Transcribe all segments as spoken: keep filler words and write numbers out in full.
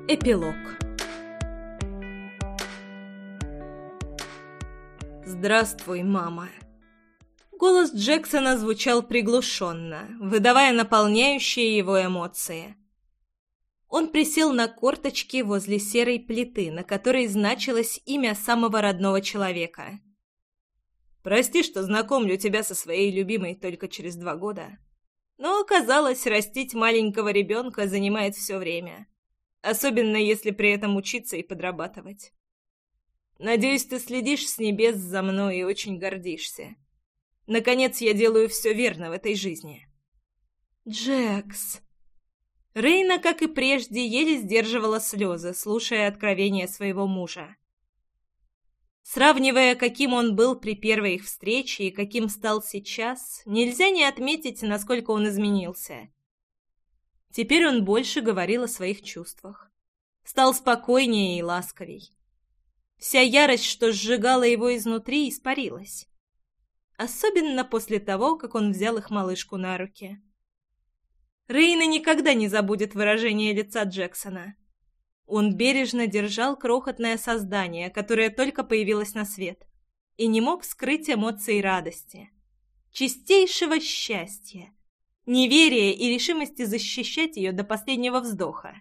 Эпилог. «Здравствуй, мама». Голос Джексона звучал приглушенно, выдавая наполняющие его эмоции. Он присел на корточки возле серой плиты, на которой значилось имя самого родного человека. «Прости, что знакомлю тебя со своей любимой только через два года. Но оказалось, растить маленького ребенка занимает все время. Особенно, если при этом учиться и подрабатывать. Надеюсь, ты следишь с небес за мной и очень гордишься. Наконец, я делаю все верно в этой жизни». «Джекс...» Рейна, как и прежде, еле сдерживала слезы, слушая откровения своего мужа. Сравнивая, каким он был при первой их встрече и каким стал сейчас, нельзя не отметить, насколько он изменился. Теперь он больше говорил о своих чувствах. Стал спокойнее и ласковей. Вся ярость, что сжигала его изнутри, испарилась. Особенно после того, как он взял их малышку на руки. Рейна никогда не забудет выражение лица Джексона. Он бережно держал крохотное создание, которое только появилось на свет, и не мог скрыть эмоции радости, чистейшего счастья, неверия и решимости защищать ее до последнего вздоха.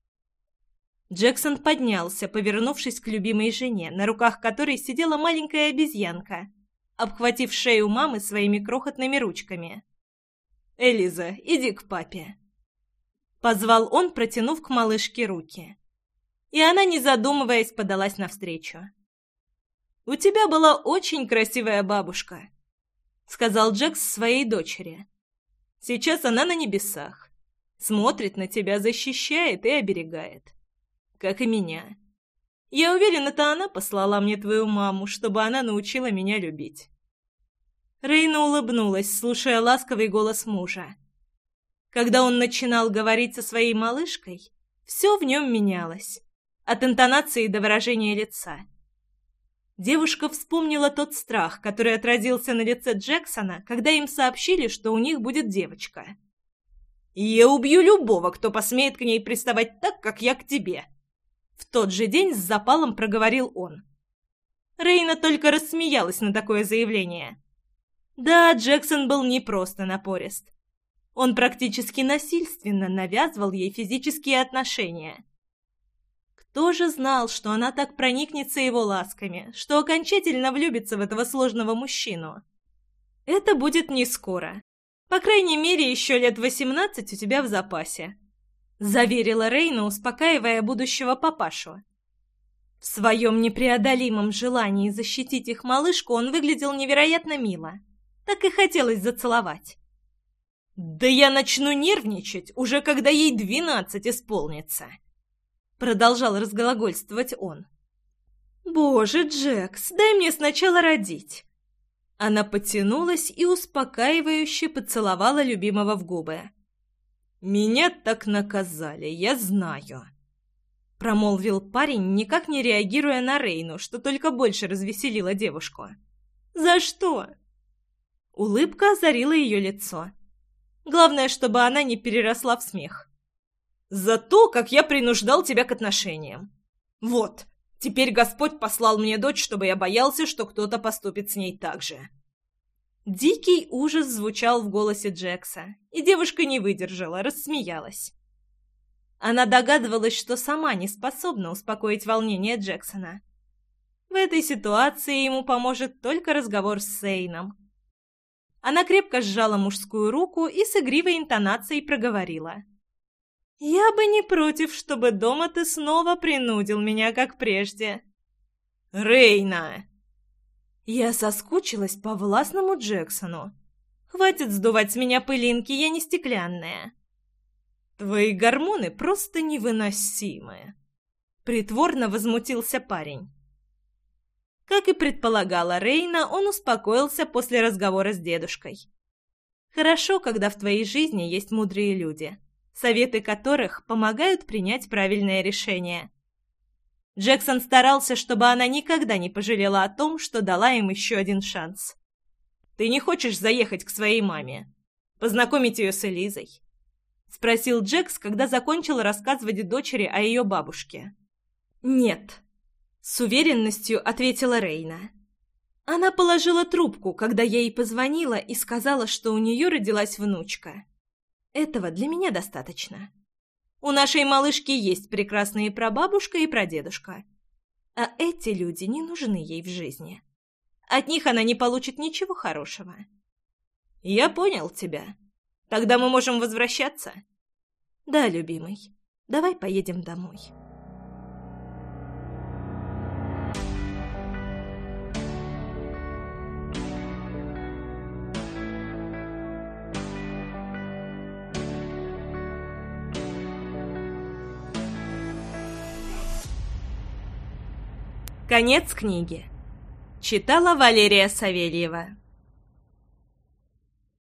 Джексон поднялся, повернувшись к любимой жене, на руках которой сидела маленькая обезьянка, обхватив шею мамы своими крохотными ручками. «Элиза, иди к папе», — позвал он, протянув к малышке руки. И она, не задумываясь, подалась навстречу. «У тебя была очень красивая бабушка», — сказал Джекс своей дочери. «Сейчас она на небесах, смотрит на тебя, защищает и оберегает. Как и меня. Я уверен, это она послала мне твою маму, чтобы она научила меня любить». Рейна улыбнулась, слушая ласковый голос мужа. Когда он начинал говорить со своей малышкой, все в нем менялось, от интонации до выражения лица. Девушка вспомнила тот страх, который отразился на лице Джексона, когда им сообщили, что у них будет девочка. «Я убью любого, кто посмеет к ней приставать так, как я к тебе», — в тот же день с запалом проговорил он. Рейна только рассмеялась на такое заявление. Да, Джексон был не просто напорист. Он практически насильственно навязывал ей физические отношения. Кто же знал, что она так проникнется его ласками, что окончательно влюбится в этого сложного мужчину? Это будет не скоро. По крайней мере, еще лет восемнадцать у тебя в запасе, заверила Рейна, успокаивая будущего папашу. В своем непреодолимом желании защитить их малышку он выглядел невероятно мило. Так и хотелось зацеловать. «Да я начну нервничать, уже когда ей двенадцать исполнится», — продолжал разглагольствовать он. «Боже, Джекс, дай мне сначала родить». Она потянулась и успокаивающе поцеловала любимого в губы. «Меня так наказали, я знаю», — промолвил парень, никак не реагируя на Рейну, что только больше развеселило девушку. «За что?» Улыбка озарила ее лицо. Главное, чтобы она не переросла в смех. «За то, как я принуждал тебя к отношениям. Вот, теперь Господь послал мне дочь, чтобы я боялся, что кто-то поступит с ней так же». Дикий ужас звучал в голосе Джекса, и девушка не выдержала, рассмеялась. Она догадывалась, что сама не способна успокоить волнение Джексона. В этой ситуации ему поможет только разговор с Сейном. Она крепко сжала мужскую руку и с игривой интонацией проговорила. «Я бы не против, чтобы дома ты снова принудил меня, как прежде». «Рейна!» Я соскучилась по властному Джексону. Хватит сдувать с меня пылинки, я не стеклянная. «Твои гормоны просто невыносимые», — притворно возмутился парень. Как и предполагала Рейна, он успокоился после разговора с дедушкой. Хорошо, когда в твоей жизни есть мудрые люди, советы которых помогают принять правильное решение. Джексон старался, чтобы она никогда не пожалела о том, что дала им еще один шанс. «Ты не хочешь заехать к своей маме? Познакомить ее с Элизой?» спросил Джекс, когда закончил рассказывать дочери о ее бабушке. «Нет», — с уверенностью ответила Рейна. Она положила трубку, когда я ей позвонила и сказала, что у нее родилась внучка. Этого для меня достаточно. У нашей малышки есть прекрасные прабабушка и прадедушка. А эти люди не нужны ей в жизни. От них она не получит ничего хорошего. Я понял тебя. Тогда мы можем возвращаться? Да, любимый. Давай поедем домой. Конец книги. Читала Валерия Савельева.